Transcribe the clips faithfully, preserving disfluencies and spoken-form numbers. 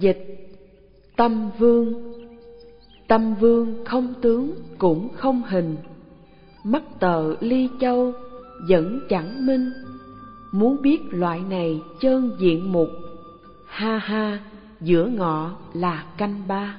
Dịch. Tâm vương. Tâm vương không tướng cũng không hình, mắt tợ ly châu vẫn chẳng minh. Muốn biết loại này chân diện mục, ha ha giữa ngọ là canh ba.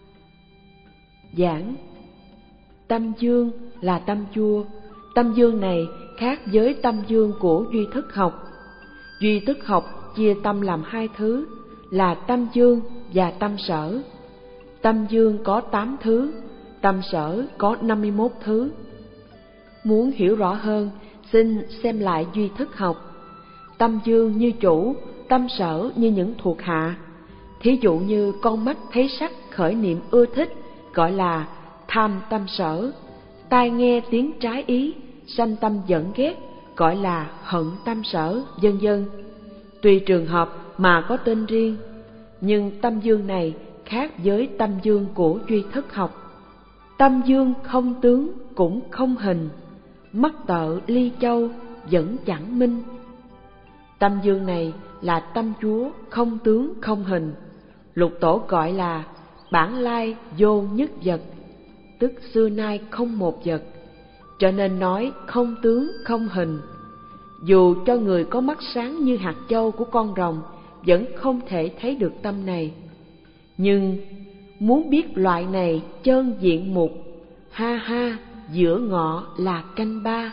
Giảng. Tâm dương là tâm chua. Tâm dương này khác với tâm dương của duy thức học. Duy thức học chia tâm làm hai thứ là tâm dương và tâm sở. Tâm dương có tám thứ, tâm sở có năm mươi mốt thứ. Muốn hiểu rõ hơn, xin xem lại duy thức học. Tâm dương như chủ, tâm sở như những thuộc hạ. Thí dụ như con mắt thấy sắc khởi niệm ưa thích, gọi là tham tâm sở. Tai nghe tiếng trái ý, sanh tâm giận ghét, gọi là hận tâm sở, vân vân. Tùy trường hợp mà có tên riêng, nhưng tâm dương này khác với tâm dương của duy thức học. Tâm dương không tướng cũng không hình, mắt tợ ly châu vẫn chẳng minh. Tâm dương này là tâm chúa không tướng không hình, lục tổ gọi là bản lai vô nhất vật, tức xưa nay không một vật, cho nên nói không tướng không hình. Dù cho người có mắt sáng như hạt châu của con rồng vẫn không thể thấy được tâm này. Nhưng muốn biết loại này chân diện mục, ha ha giữa ngọ là canh ba.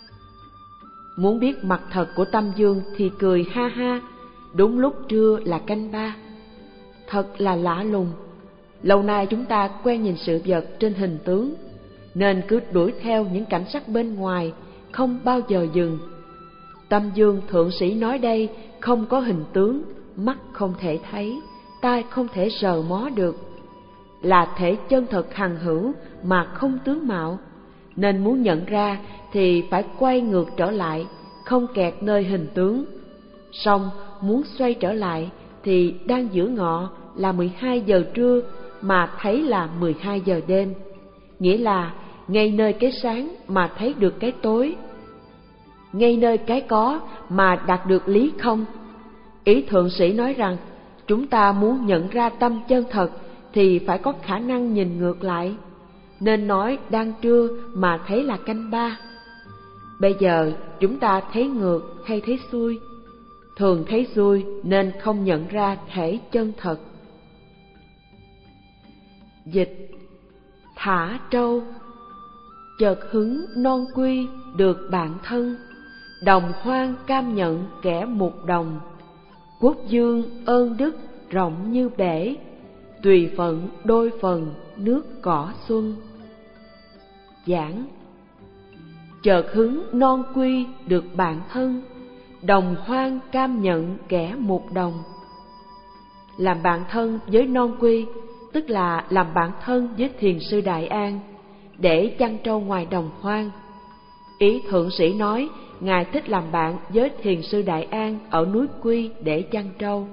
Muốn biết mặt thật của tâm dương thì cười ha ha, đúng lúc trưa là canh ba. Thật là lạ lùng. Lâu nay chúng ta quen nhìn sự vật trên hình tướng, nên cứ đuổi theo những cảnh sắc bên ngoài, không bao giờ dừng. Tâm dương thượng sĩ nói đây không có hình tướng, mắt không thể thấy, tai không thể sờ mó được, là thể chân thật hằng hữu mà không tướng mạo, nên muốn nhận ra thì phải quay ngược trở lại, không kẹt nơi hình tướng. Song muốn xoay trở lại thì đang giữa ngọ là mười hai giờ trưa mà thấy là mười hai giờ đêm, nghĩa là ngay nơi cái sáng mà thấy được cái tối, ngay nơi cái có mà đạt được lý không. Ý thượng sĩ nói rằng chúng ta muốn nhận ra tâm chân thật thì phải có khả năng nhìn ngược lại, nên nói đang trưa mà thấy là canh ba. Bây giờ chúng ta thấy ngược hay thấy xuôi? Thường thấy xuôi nên không nhận ra thể chân thật. Dịch. Thả trâu. Chợt hứng non quy được bạn thân, đồng hoang cam nhận kẻ mục đồng. Quốc dương ơn đức rộng như bể, tùy phận đôi phần nước cỏ xuân. Giảng. Chợt hứng non quy được bạn thân, đồng hoang cam nhận kẻ mục đồng. Làm bạn thân với non quy tức là làm bạn thân với thiền sư Đại An để chăn trâu ngoài đồng hoang. Ý thượng sĩ nói ngài thích làm bạn với thiền sư Đại An ở núi Quy để chăn trâu.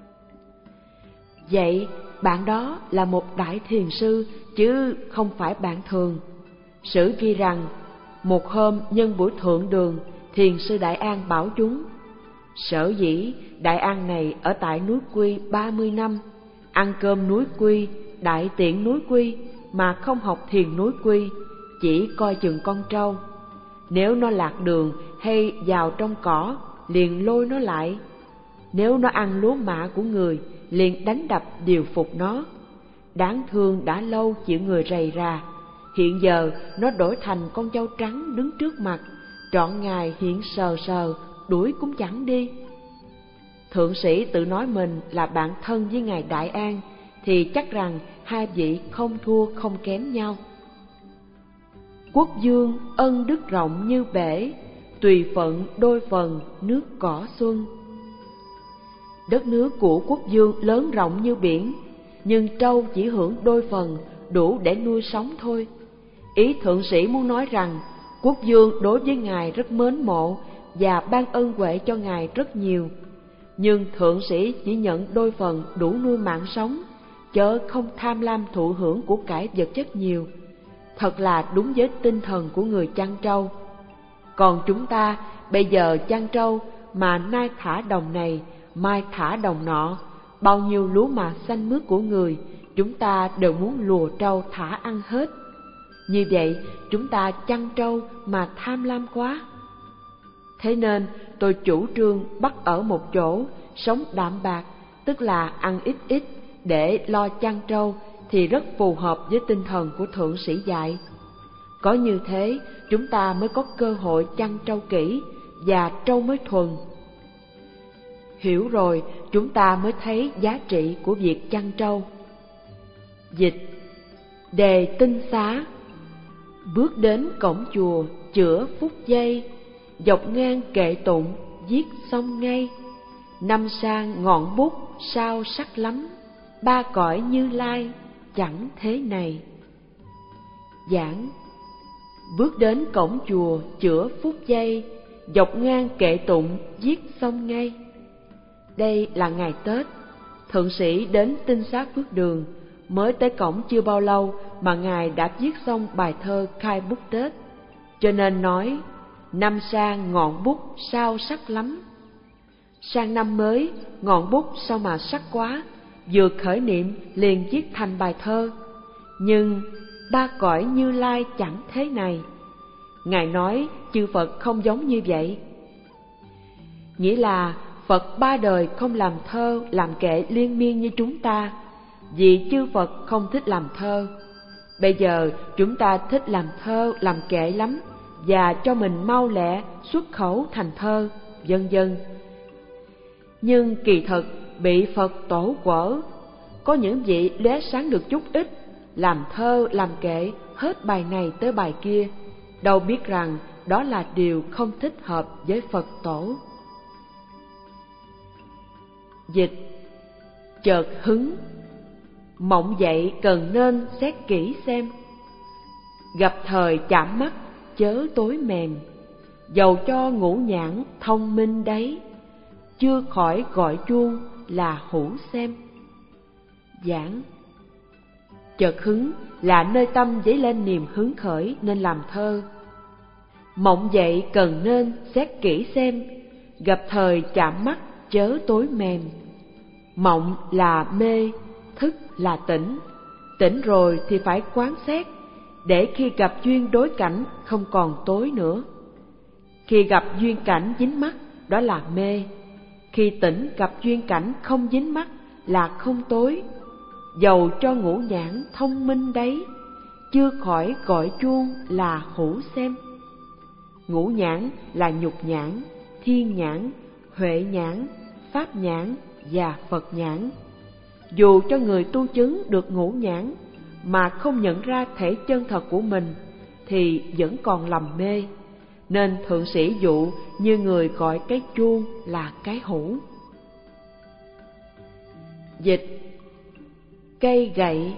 Vậy bạn đó là một đại thiền sư chứ không phải bạn thường. Sử ghi rằng một hôm nhân buổi thượng đường, thiền sư Đại An bảo chúng: sở dĩ Đại An này ở tại núi Quy ba mươi năm, ăn cơm núi Quy, đại tiện núi Quy mà không học thiền núi Quy, chỉ coi chừng con trâu. Nếu nó lạc đường hay vào trong cỏ, liền lôi nó lại. Nếu nó ăn lúa mạ của người, liền đánh đập điều phục nó. Đáng thương đã lâu chịu người rầy rà, hiện giờ nó đổi thành con trâu trắng đứng trước mặt, trọn ngày hiện sờ sờ, đuổi cũng chẳng đi. Thượng sĩ tự nói mình là bạn thân với ngài Đại An, thì chắc rằng hai vị không thua không kém nhau. Quốc dương ân đức rộng như bể, tùy phận đôi phần nước cỏ xuân. Đất nước của quốc dương lớn rộng như biển, nhưng trâu chỉ hưởng đôi phần, đủ để nuôi sống thôi. Ý thượng sĩ muốn nói rằng quốc dương đối với ngài rất mến mộ và ban ân huệ cho ngài rất nhiều, nhưng thượng sĩ chỉ nhận đôi phần đủ nuôi mạng sống, chớ không tham lam thụ hưởng của cải vật chất nhiều. Thật là đúng với tinh thần của người chăn trâu. Còn chúng ta bây giờ chăn trâu mà nay thả đồng này, mai thả đồng nọ, bao nhiêu lúa mạ xanh mướt của người, chúng ta đều muốn lùa trâu thả ăn hết. Như vậy, chúng ta chăn trâu mà tham lam quá. Thế nên, tôi chủ trương bắt ở một chỗ, sống đạm bạc, tức là ăn ít ít để lo chăn trâu, thì rất phù hợp với tinh thần của thượng sĩ dạy. Có như thế, chúng ta mới có cơ hội chăn trâu kỹ và trâu mới thuần. Hiểu rồi, chúng ta mới thấy giá trị của việc chăn trâu. Dịch. Đề tinh xá. Bước đến cổng chùa chữa phút giây, dọc ngang kệ tụng viết xong ngay. Năm sang ngọn bút sao sắc lắm, ba cõi Như Lai chẳng thế này. Giảng. Bước đến cổng chùa chữa phút giây, dọc ngang kệ tụng viết xong ngay. Đây là ngày Tết, thượng sĩ đến Tinh Xá Phước Đường, mới tới cổng chưa bao lâu mà ngài đã viết xong bài thơ khai bút Tết, cho nên nói năm sang ngọn bút sao sắc lắm. Sang năm mới, ngọn bút sao mà sắc quá, vừa khởi niệm liền viết thành bài thơ. Nhưng ba cõi Như Lai chẳng thế này. Ngài nói chư Phật không giống như vậy. Nghĩa là Phật ba đời không làm thơ, làm kệ liên miên như chúng ta, vì chư Phật không thích làm thơ. Bây giờ chúng ta thích làm thơ, làm kệ lắm, và cho mình mau lẹ xuất khẩu thành thơ, vân vân. Nhưng kỳ thực bị Phật tổ quở. Có những vị lóe sáng được chút ít, làm thơ, làm kệ hết bài này tới bài kia, đâu biết rằng đó là điều không thích hợp với Phật tổ. Dịch. Chợt hứng. Mộng dậy cần nên xét kỹ xem, gặp thời chạm mắt chớ tối mềm, dầu cho ngũ nhãn thông minh đấy, chưa khỏi gọi chuông là hữu xem. Giảng. Chợt hứng là nơi tâm dấy lên niềm hứng khởi nên làm thơ. Mộng dậy cần nên xét kỹ xem, gặp thời chạm mắt chớ tối mềm. Mộng là mê, thức là tỉnh. Tỉnh rồi thì phải quán xét, để khi gặp duyên đối cảnh không còn tối nữa. Khi gặp duyên cảnh dính mắt, đó là mê. Khi tỉnh gặp duyên cảnh không dính mắt là không tối. Dầu cho ngũ nhãn thông minh đấy, chưa khỏi gọi chuông là hữu xem. Ngũ nhãn là nhục nhãn, thiên nhãn, huệ nhãn, pháp nhãn và Phật nhãn. Dù cho người tu chứng được ngũ nhãn mà không nhận ra thể chân thật của mình thì vẫn còn lầm mê, nên thượng sĩ dụ như người gọi cái chuông là cái hữu. Dịch. Cây gậy.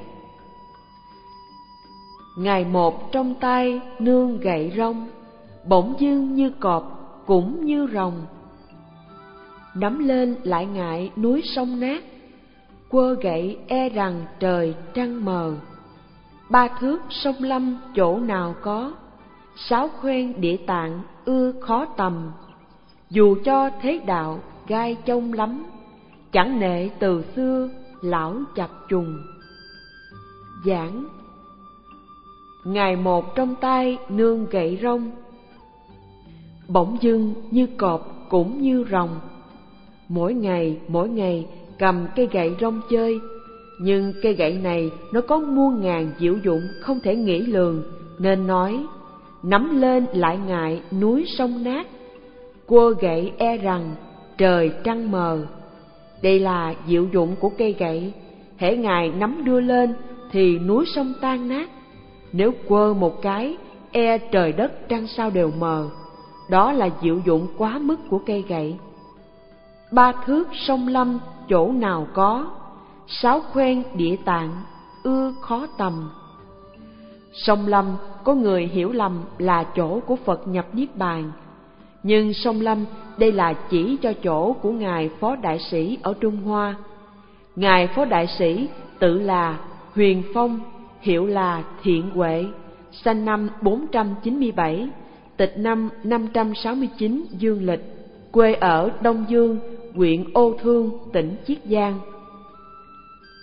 Ngày một trong tay nương gậy rong, bỗng dưng như cọp cũng như rồng. Nắm lên lại ngại núi sông nát, quơ gậy e rằng trời trăng mờ. Ba thước sông Lâm chỗ nào có, sáu khoen địa tạng ưa khó tầm. Dù cho thế đạo gai trông lắm, chẳng nệ từ xưa lão chập trùng. Giảng. Ngày một trong tay nương gậy rong, bỗng dưng như cọp cũng như rồng. Mỗi ngày mỗi ngày cầm cây gậy rong chơi, nhưng cây gậy này nó có muôn ngàn diệu dụng không thể nghĩ lường, nên nói nắm lên lại ngại núi sông nát, quơ gậy e rằng trời trăng mờ. Đây là diệu dụng của cây gậy. Hễ ngài nắm đưa lên thì núi sông tan nát, nếu quơ một cái e trời đất trăng sao đều mờ. Đó là diệu dụng quá mức của cây gậy. Ba thước sông Lâm chỗ nào có, sáu khoen địa tạng ưa khó tầm. Sông Lâm có người hiểu lầm là chỗ của Phật nhập Niết Bàn, nhưng sông Lâm đây là chỉ cho chỗ của Ngài Phó Đại Sĩ ở Trung Hoa. Ngài Phó Đại Sĩ tự là Huyền Phong, hiệu là Thiện Huệ, sanh năm bốn trăm chín mươi bảy, tịch năm năm trăm sáu mươi chín dương lịch, quê ở Đông Dương, huyện Ô Thương, tỉnh Chiết Giang.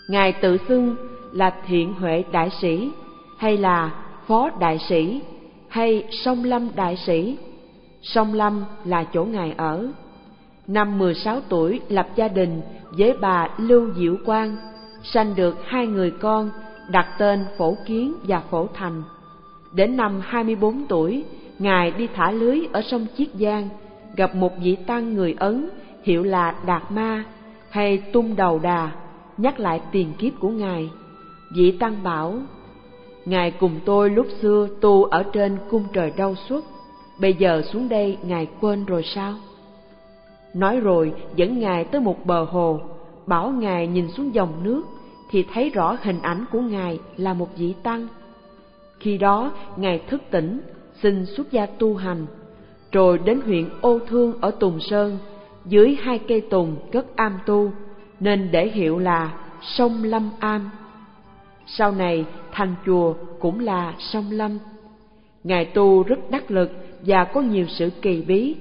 Ngài tự xưng là Thiện Huệ Đại Sĩ, hay là Phó Đại Sĩ, hay Song Lâm Đại Sĩ. Song Lâm là chỗ Ngài ở. Năm mười sáu tuổi lập gia đình với bà Lưu Diệu Quang, sanh được hai người con, đặt tên Phổ Kiến và Phổ Thành. Đến năm hai mươi bốn tuổi, Ngài đi thả lưới ở sông Chiết Giang, gặp một vị tăng người Ấn hiệu là Đạt Ma hay Tung Đầu Đà, nhắc lại tiền kiếp của Ngài. Vị tăng bảo: Ngài cùng tôi lúc xưa tu ở trên cung trời Đâu Xuất, bây giờ xuống đây Ngài quên rồi sao? Nói rồi dẫn Ngài tới một bờ hồ, bảo Ngài nhìn xuống dòng nước thì thấy rõ hình ảnh của Ngài là một vị tăng. Khi đó Ngài thức tỉnh, xin xuất gia tu hành, rồi đến huyện Ô Thương ở Tùng Sơn, dưới hai cây tùng cất am tu, nên để hiệu là Sông Lâm Am. Sau này thành chùa cũng là Sông Lâm. Ngài tu rất đắc lực và có nhiều sự kỳ bí.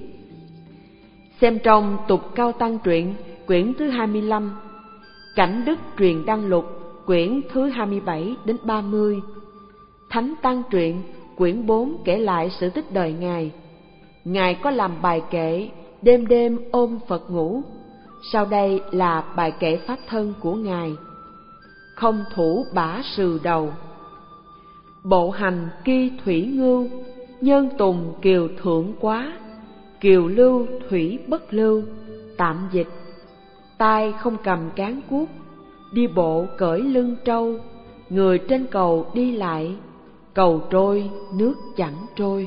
Xem trong Tục Cao Tăng Truyện quyển thứ hai mươi lăm, Cảnh Đức Truyền Đăng Lục quyển thứ hai mươi bảy đến ba mươi, Thánh Tăng Truyện quyển bốn kể lại sự tích đời Ngài. Ngài có làm bài kệ Đêm đêm ôm Phật ngủ. Sau đây là bài kệ pháp thân của Ngài. Không thủ bả sừ đầu, bộ hành kỳ thủy ngưu, nhân tùng kiều thượng quá, kiều lưu thủy bất lưu. Tạm dịch: tai không cầm cán cuốc, đi bộ cởi lưng trâu, người trên cầu đi lại, cầu trôi nước chẳng trôi.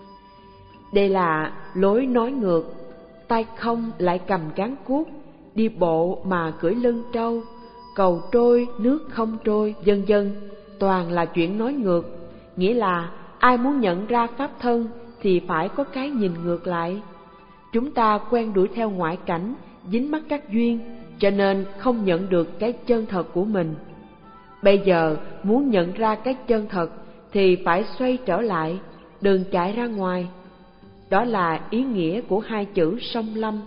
Đây là lối nói ngược: tay không lại cầm cán cuốc, đi bộ mà cưỡi lưng trâu, cầu trôi nước không trôi, vân vân, toàn là chuyện nói ngược. Nghĩa là ai muốn nhận ra pháp thân thì phải có cái nhìn ngược lại. Chúng ta quen đuổi theo ngoại cảnh, dính mắc các duyên, cho nên không nhận được cái chân thật của mình. Bây giờ muốn nhận ra cái chân thật thì phải xoay trở lại, đừng chạy ra ngoài. Đó là ý nghĩa của hai chữ Sông Lâm.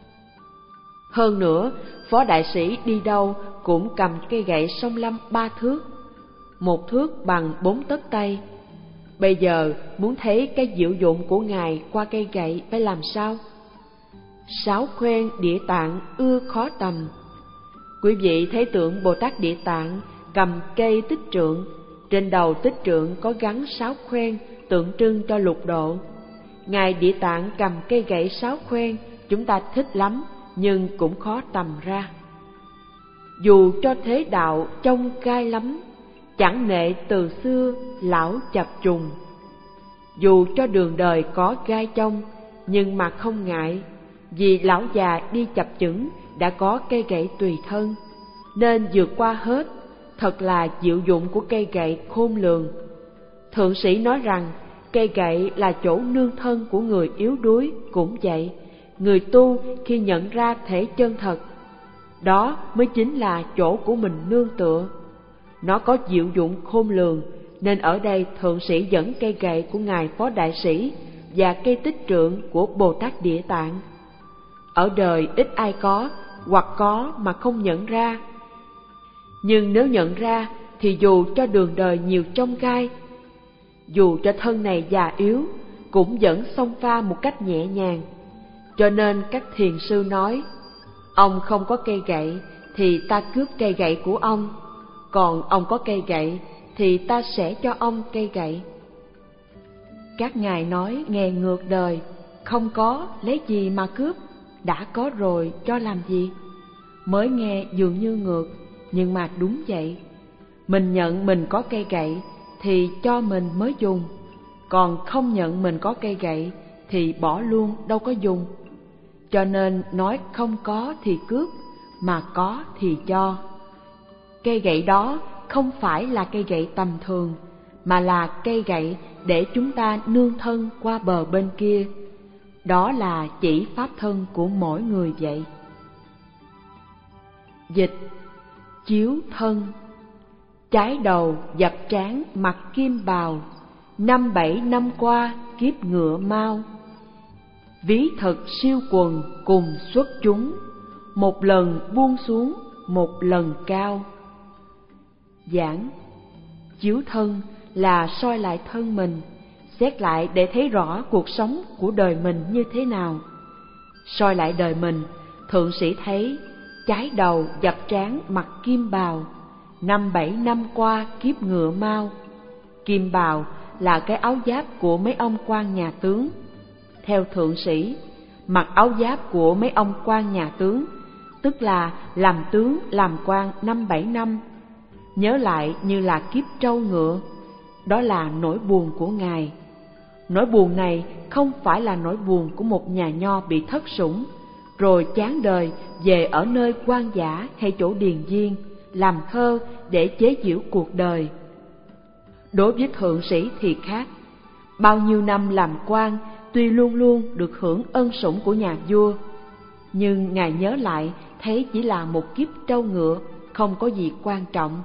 Hơn nữa, Phó Đại Sĩ đi đâu cũng cầm cây gậy Sông Lâm ba thước, một thước bằng bốn tấc tay. Bây giờ muốn thấy cái diệu dụng của Ngài qua cây gậy phải làm sao? Sáu khoen Địa Tạng ưa khó tầm. Quý vị thấy tượng Bồ Tát Địa Tạng cầm cây tích trượng, trên đầu tích trượng có gắn sáu khoen tượng trưng cho lục độ. Ngài Địa Tạng cầm cây gậy sáu khoen, chúng ta thích lắm, nhưng cũng khó tầm ra. Dù cho thế đạo trông gai lắm, chẳng nệ từ xưa lão chập trùng. Dù cho đường đời có gai trong, nhưng mà không ngại, vì lão già đi chập chững đã có cây gậy tùy thân, nên vượt qua hết. Thật là diệu dụng của cây gậy khôn lường. Thượng sĩ nói rằng cây gậy là chỗ nương thân của người yếu đuối, cũng vậy. Người tu khi nhận ra thể chân thật, đó mới chính là chỗ của mình nương tựa. Nó có diệu dụng khôn lường, nên ở đây thượng sĩ dẫn cây gậy của Ngài Phó Đại Sĩ và cây tích trượng của Bồ Tát Địa Tạng. Ở đời ít ai có, hoặc có mà không nhận ra. Nhưng nếu nhận ra thì dù cho đường đời nhiều chông gai, dù cho thân này già yếu, cũng vẫn xông pha một cách nhẹ nhàng. Cho nên các thiền sư nói: ông không có cây gậy thì ta cướp cây gậy của ông, còn ông có cây gậy thì ta sẽ cho ông cây gậy. Các ngài nói nghe ngược đời: không có lấy gì mà cướp, đã có rồi cho làm gì? Mới nghe dường như ngược, nhưng mà đúng vậy. Mình nhận mình có cây gậy thì cho mình mới dùng, còn không nhận mình có cây gậy thì bỏ luôn, đâu có dùng. Cho nên nói không có thì cướp, mà có thì cho. Cây gậy đó không phải là cây gậy tầm thường, mà là cây gậy để chúng ta nương thân qua bờ bên kia. Đó là chỉ pháp thân của mỗi người vậy. Dịch: chiếu thân. Trái đầu dập trán mặc kim bào, năm bảy năm qua kiếp ngựa mau. Ví thật siêu quần cùng xuất chúng, một lần buông xuống một lần cao. Giảng: chiếu thân là soi lại thân mình, xét lại để thấy rõ cuộc sống của đời mình như thế nào. Soi lại đời mình, thượng sĩ thấy trái đầu dập trán mặc kim bào, năm bảy năm qua kiếp ngựa mau. Kim bào là cái áo giáp của mấy ông quan nhà tướng. Theo thượng sĩ, mặc áo giáp của mấy ông quan nhà tướng, tức là làm tướng làm quan năm bảy năm, nhớ lại như là kiếp trâu ngựa. Đó là nỗi buồn của Ngài. Nỗi buồn này không phải là nỗi buồn của một nhà nho bị thất sủng, rồi chán đời về ở nơi hoang dã hay chỗ điền viên, làm thơ để chế giễu cuộc đời. Đối với thượng sĩ thì khác. Bao nhiêu năm làm quan, tuy luôn luôn được hưởng ân sủng của nhà vua, nhưng Ngài nhớ lại thấy chỉ là một kiếp trâu ngựa, không có gì quan trọng.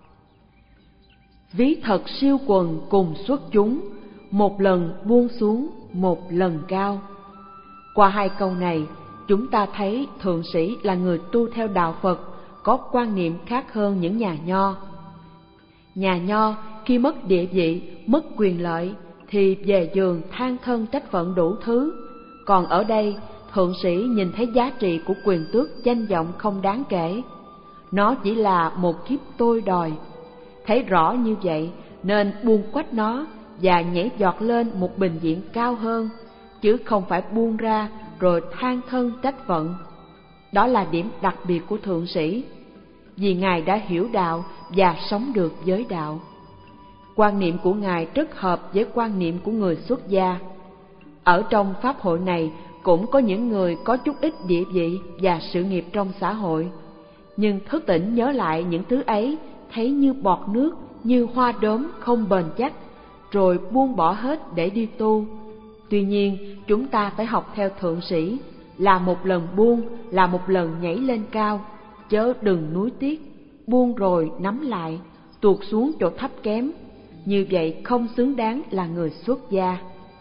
Ví thật siêu quần cùng xuất chúng, một lần buông xuống, một lần cao. Qua hai câu này, chúng ta thấy thượng sĩ là người tu theo đạo Phật, có quan niệm khác hơn những nhà nho. Nhà nho khi mất địa vị, mất quyền lợi thì về giường than thân trách phận đủ thứ. Còn ở đây, thượng sĩ nhìn thấy giá trị của quyền tước danh vọng không đáng kể. Nó chỉ là một kiếp tôi đòi. Thấy rõ như vậy nên buông quách nó và nhảy giọt lên một bình diện cao hơn, chứ không phải buông ra rồi than thân trách phận. Đó là điểm đặc biệt của thượng sĩ, vì Ngài đã hiểu đạo và sống được với đạo. Quan niệm của Ngài rất hợp với quan niệm của người xuất gia. Ở trong pháp hội này cũng có những người có chút ít địa vị và sự nghiệp trong xã hội, nhưng thức tỉnh nhớ lại những thứ ấy, thấy như bọt nước, như hoa đốm không bền chắc, rồi buông bỏ hết để đi tu. Tuy nhiên, chúng ta phải học theo thượng sĩ, là một lần buông, là một lần nhảy lên cao, chớ đừng nuối tiếc, buông rồi nắm lại, tuột xuống chỗ thấp kém. Như vậy không xứng đáng là người xuất gia.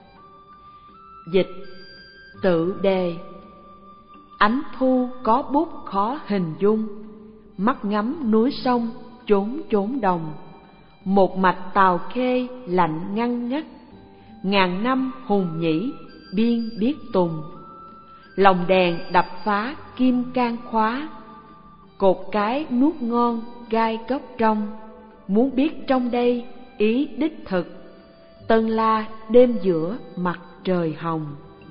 Dịch tự đề: ánh thu có bút khó hình dung, mắt ngắm núi sông chốn chốn đồng. Một mạch Tào Khê lạnh ngăn ngắt, ngàn năm hùng nhĩ biên biết tùng. Lòng đèn đập phá kim can khóa, cột cái nuốt ngon gai góc trong. Muốn biết trong đây ý đích thực, Tân La đêm giữa mặt trời hồng.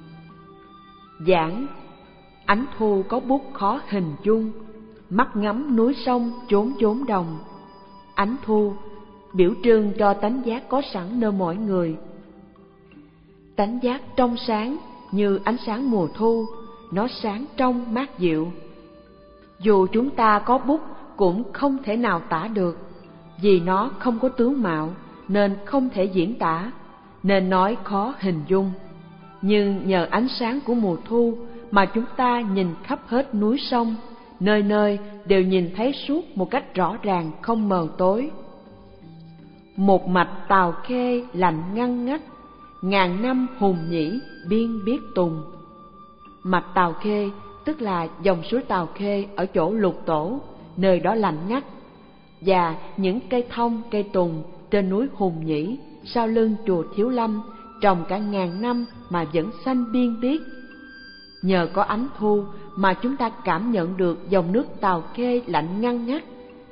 Giảng: ánh thu có bút khó hình dung, mắt ngắm núi sông chốn chốn đồng. Ánh thu biểu trưng cho tánh giác có sẵn nơi mỗi người. Tánh giác trong sáng như ánh sáng mùa thu, nó sáng trong mát dịu. Dù chúng ta có bút cũng không thể nào tả được, vì nó không có tướng mạo nên không thể diễn tả, nên nói khó hình dung. Nhưng nhờ ánh sáng của mùa thu mà chúng ta nhìn khắp hết núi sông, nơi nơi đều nhìn thấy suốt một cách rõ ràng không mờ tối. Một mạch Tào Khê lạnh ngăn ngắt, ngàn năm hùng nhĩ biên biết tùng. Mạch Tào Khê tức là dòng suối Tào Khê ở chỗ Lục Tổ, nơi đó lạnh ngắt, và những cây thông, cây tùng trên núi Hùng Nhĩ sau lưng chùa Thiếu Lâm trồng cả ngàn năm mà vẫn xanh biên biếc. Nhờ có ánh thu mà chúng ta cảm nhận được dòng nước Tào Khê lạnh ngăn ngắt.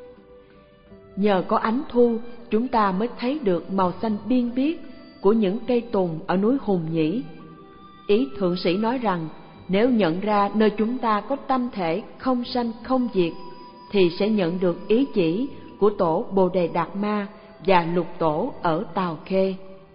Nhờ có ánh thu chúng ta mới thấy được màu xanh biên biếc của những cây tùng ở núi Hùng Nhĩ. Ý thượng sĩ nói rằng nếu nhận ra nơi chúng ta có tâm thể không sanh không diệt, thì sẽ nhận được ý chỉ của tổ Bồ Đề Đạt Ma và Lục Tổ ở Tào Khê.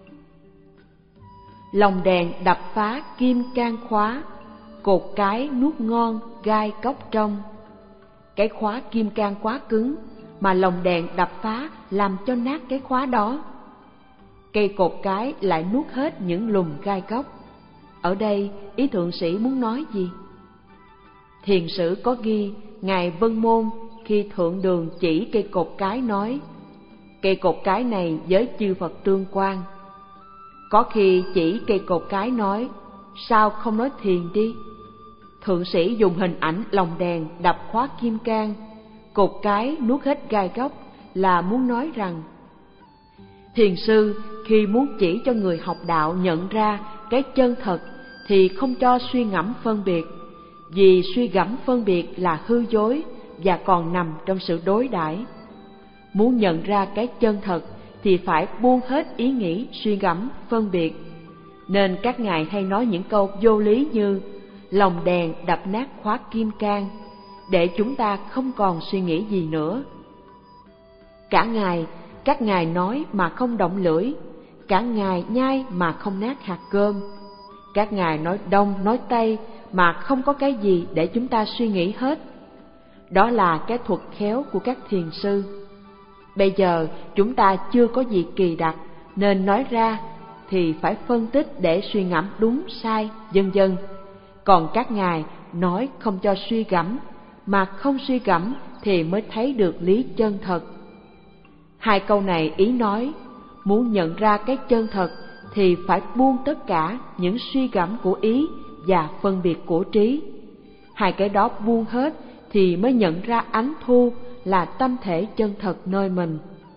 Lòng đèn đập phá kim can khóa, cột cái nuốt ngon gai cốc trong. Cái khóa kim can quá cứng, mà lồng đèn đập phá làm cho nát cái khóa đó. Cây cột cái lại nuốt hết những lùm gai góc. Ở đây ý thượng sĩ muốn nói gì? Thiền sử có ghi Ngài Vân Môn khi thượng đường chỉ cây cột cái nói: cây cột cái này với chư Phật tương quan. Có khi chỉ cây cột cái nói: sao không nói thiền đi? Thượng sĩ dùng hình ảnh lồng đèn đập khóa kim can, cột cái nuốt hết gai góc là muốn nói rằng thiền sư khi muốn chỉ cho người học đạo nhận ra cái chân thật thì không cho suy ngẫm phân biệt, vì suy ngẫm phân biệt là hư dối và còn nằm trong sự đối đãi. Muốn nhận ra cái chân thật thì phải buông hết ý nghĩ suy ngẫm phân biệt, nên các ngài hay nói những câu vô lý như lòng đèn đập nát khóa kim cang, để chúng ta không còn suy nghĩ gì nữa. Cả ngày các ngài nói mà không động lưỡi, cả ngày nhai mà không nát hạt cơm. Các ngài nói đông nói tây mà không có cái gì để chúng ta suy nghĩ hết. Đó là cái thuật khéo của các thiền sư. Bây giờ chúng ta chưa có gì kỳ đặc, nên nói ra thì phải phân tích để suy ngẫm đúng sai, vân vân. Còn các ngài nói không cho suy gẫm, mà không suy gẫm thì mới thấy được lý chân thật. Hai câu này ý nói, muốn nhận ra cái chân thật thì phải buông tất cả những suy gẫm của ý và phân biệt của trí. Hai cái đó buông hết thì mới nhận ra ánh thu là tâm thể chân thật nơi mình.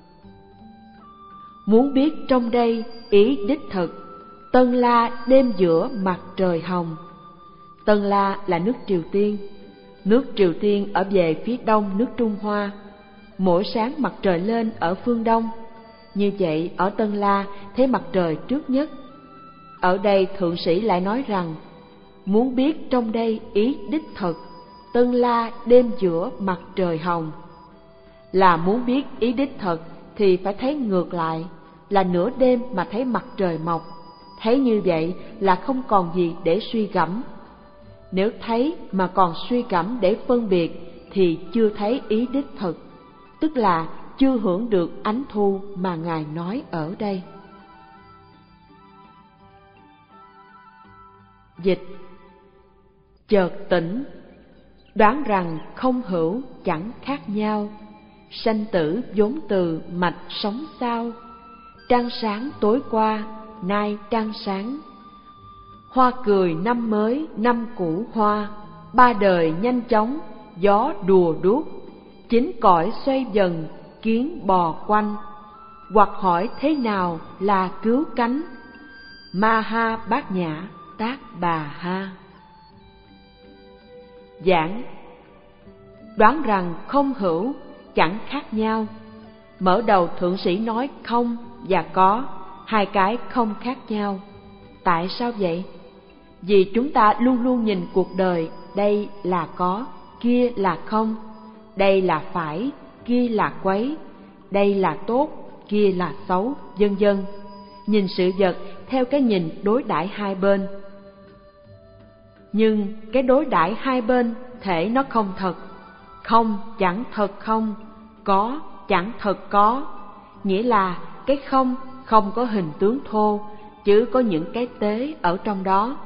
Muốn biết trong đây ý đích thực, Tân La đêm giữa mặt trời hồng. Tân La là nước Triều Tiên. Nước Triều Tiên ở về phía đông nước Trung Hoa. Mỗi sáng mặt trời lên ở phương đông. Như vậy ở Tân La thấy mặt trời trước nhất. Ở đây thượng sĩ lại nói rằng, muốn biết trong đây ý đích thực, Tân La đêm giữa mặt trời hồng. Là muốn biết ý đích thực thì phải thấy ngược lại, là nửa đêm mà thấy mặt trời mọc. Thấy như vậy là không còn gì để suy gẫm. Nếu thấy mà còn suy gẫm để phân biệt thì chưa thấy ý đích thực, tức là chưa hưởng được ánh thu mà Ngài nói ở đây. Dịch: chợt tỉnh, đoán rằng không hữu chẳng khác nhau, sanh tử vốn từ mạch sống sao, trăng sáng tối qua, nay trăng sáng. Hoa cười năm mới, năm cũ hoa, ba đời nhanh chóng, gió đùa đuốc, chín cõi xoay dần, kiến bò quanh. Hoặc hỏi thế nào là cứu cánh, ma ha bát nhã tác bà ha. Giảng: đoán rằng không hữu chẳng khác nhau. Mở đầu thượng sĩ nói không và có, hai cái không khác nhau. Tại sao vậy? Vì chúng ta luôn luôn nhìn cuộc đời, đây là có, kia là không, đây là phải, kia là quấy, đây là tốt, kia là xấu, vân vân. Nhìn sự vật theo cái nhìn đối đãi hai bên. Nhưng cái đối đãi hai bên thể nó không thật, không chẳng thật không, có chẳng thật có. Nghĩa là cái không không có hình tướng thô, chứ có những cái tế ở trong đó.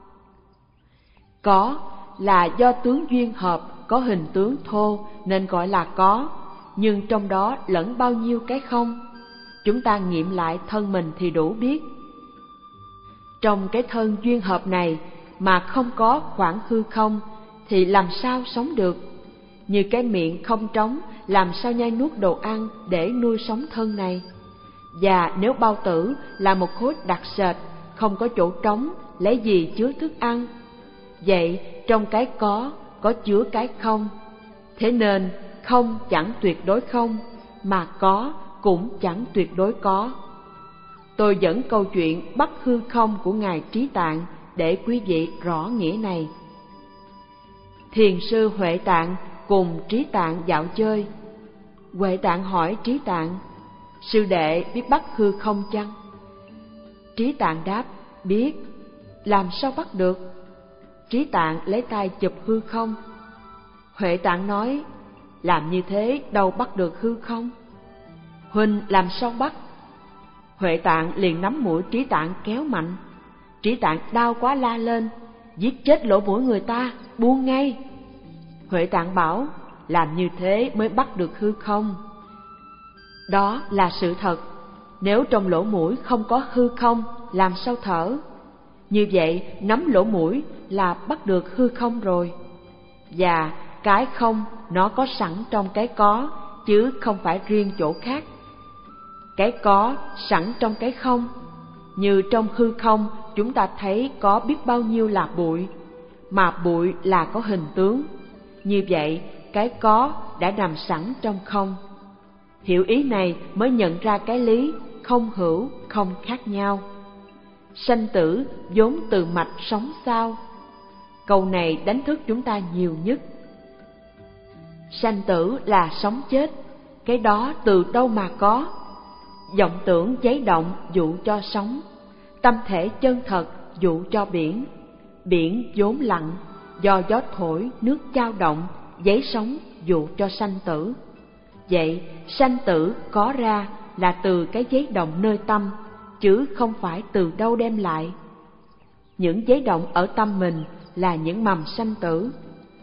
Có là do tướng duyên hợp có hình tướng thô nên gọi là có, nhưng trong đó lẫn bao nhiêu cái không. Chúng ta nghiệm lại thân mình thì đủ biết. Trong cái thân duyên hợp này mà không có khoảng hư không thì làm sao sống được? Như cái miệng không trống, làm sao nhai nuốt đồ ăn để nuôi sống thân này? Và nếu bao tử là một khối đặc sệt, không có chỗ trống, lấy gì chứa thức ăn? Vậy trong cái có, có chứa cái không. Thế nên không chẳng tuyệt đối không, mà có cũng chẳng tuyệt đối có. Tôi dẫn câu chuyện bắt hư không của Ngài Trí Tạng để quý vị rõ nghĩa này. Thiền sư Huệ Tạng cùng Trí Tạng dạo chơi. Huệ Tạng hỏi Trí Tạng: sư đệ biết bắt hư không chăng? Trí Tạng đáp: biết. Làm sao bắt được? Trí Tạng lấy tay chụp hư không. Huệ Tạng nói: làm như thế đâu bắt được hư không? Huynh làm sao bắt? Huệ Tạng liền nắm mũi Trí Tạng kéo mạnh. Trí Tạng đau quá la lên: giết chết lỗ mũi người ta, buông ngay. Huệ Tạng bảo: làm như thế mới bắt được hư không. Đó là sự thật. Nếu trong lỗ mũi không có hư không, làm sao thở? Như vậy nắm lỗ mũi là bắt được hư không rồi. Và cái không nó có sẵn trong cái có, chứ không phải riêng chỗ khác. Cái có sẵn trong cái không, như trong hư không chúng ta thấy có biết bao nhiêu là bụi, mà bụi là có hình tướng. Như vậy, cái có đã nằm sẵn trong không. Hiểu ý này mới nhận ra cái lý không hữu không khác nhau. Sanh tử vốn từ mạch sống sao. Câu này đánh thức chúng ta nhiều nhất. Sanh tử là sống chết, cái đó từ đâu mà có? Vọng tưởng giấy động dụ cho sống, tâm thể chân thật dụ cho biển. Biển vốn lặng, do gió thổi nước dao động, giấy sống dụ cho sanh tử. Vậy sanh tử có ra là từ cái giấy động nơi tâm, chứ không phải từ đâu đem lại. Những giấy động ở tâm mình là những mầm sanh tử.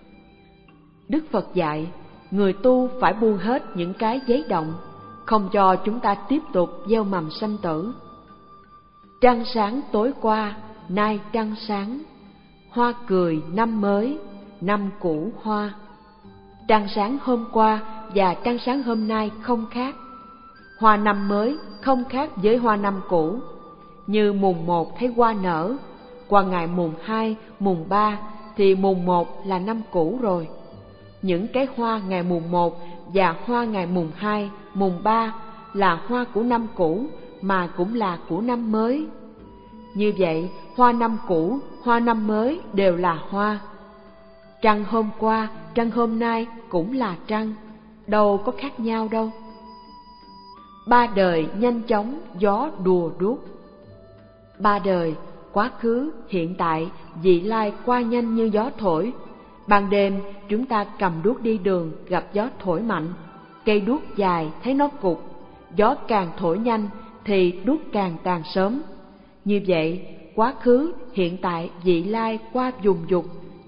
Đức Phật dạy, người tu phải buông hết những cái giấy động, không cho chúng ta tiếp tục gieo mầm sanh tử. Trăng sáng tối qua, nay trăng sáng, hoa cười năm mới, năm cũ hoa. Trăng sáng hôm qua và trăng sáng hôm nay không khác. Hoa năm mới không khác với hoa năm cũ. Như mùng một thấy hoa nở, qua ngày mùng hai, mùng ba thì mùng một là năm cũ rồi. Những cái hoa ngày mùng một và hoa ngày mùng hai, mùng ba là hoa của năm cũ mà cũng là của năm mới. Như vậy, hoa năm cũ, hoa năm mới đều là hoa. Trăng hôm qua, trăng hôm nay cũng là trăng, đâu có khác nhau đâu. Ba đời nhanh chóng gió đùa đuốc. Ba đời, quá khứ, hiện tại, vị lai qua nhanh như gió thổi. Ban đêm chúng ta cầm đuốc đi đường gặp gió thổi mạnh, cây đuốc dài thấy nó cục, gió càng thổi nhanh thì đuốc càng tàn sớm. Như vậy, quá khứ, hiện tại, vị lai qua vùng dục.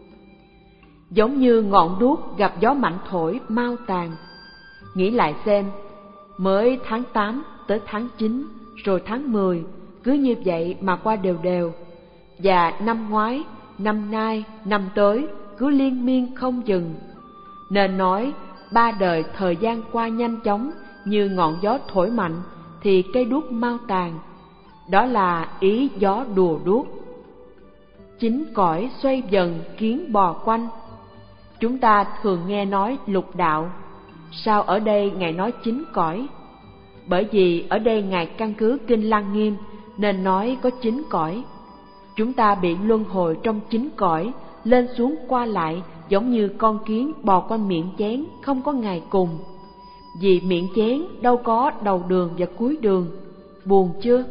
Giống như ngọn đuốc gặp gió mạnh thổi mau tàn. Nghĩ lại xem, mới tháng tám tới tháng chín, rồi tháng mười, cứ như vậy mà qua đều đều. Và năm ngoái, năm nay, năm tới cứ liên miên không dừng. Nên nói ba đời thời gian qua nhanh chóng như ngọn gió thổi mạnh thì cây đuốc mau tàn. Đó là ý gió đùa đuốc. Chín cõi xoay dần kiến bò quanh. Chúng ta thường nghe nói lục đạo, sao ở đây Ngài nói chín cõi? Bởi vì ở đây Ngài căn cứ Kinh Lăng Nghiêm nên nói có chín cõi. Chúng ta bị luân hồi trong chín cõi, lên xuống qua lại giống như con kiến bò quanh miệng chén không có ngày cùng. Vì miệng chén đâu có đầu đường và cuối đường, buồn chưa?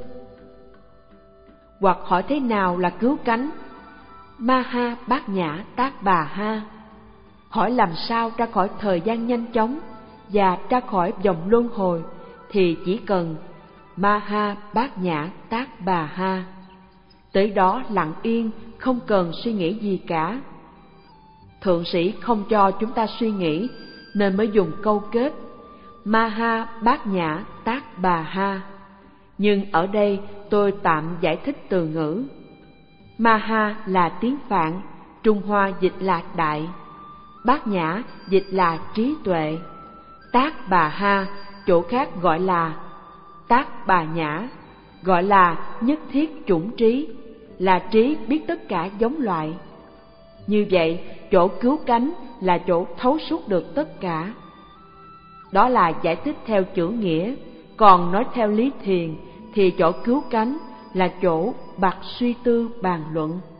Hoặc hỏi thế nào là cứu cánh? Ma ha bát nhã tát bà ha. Hỏi làm sao ra khỏi thời gian nhanh chóng và ra khỏi vòng luân hồi thì chỉ cần ma ha bát nhã tát bà ha. Tới đó lặng yên, không cần suy nghĩ gì cả. Thượng sĩ không cho chúng ta suy nghĩ nên mới dùng câu kết ma ha bát nhã tát bà ha. Nhưng ở đây tôi tạm giải thích từ ngữ. Ma ha là tiếng Phạn, Trung Hoa dịch là đại. Bát nhã dịch là trí tuệ. Tát bà ha chỗ khác gọi là tát bà nhã, gọi là nhất thiết chủng trí, là trí biết tất cả giống loại. Như vậy, chỗ cứu cánh là chỗ thấu suốt được tất cả. Đó là giải thích theo chữ nghĩa, còn nói theo lý thiền thì chỗ cứu cánh là chỗ bặt suy tư bàn luận.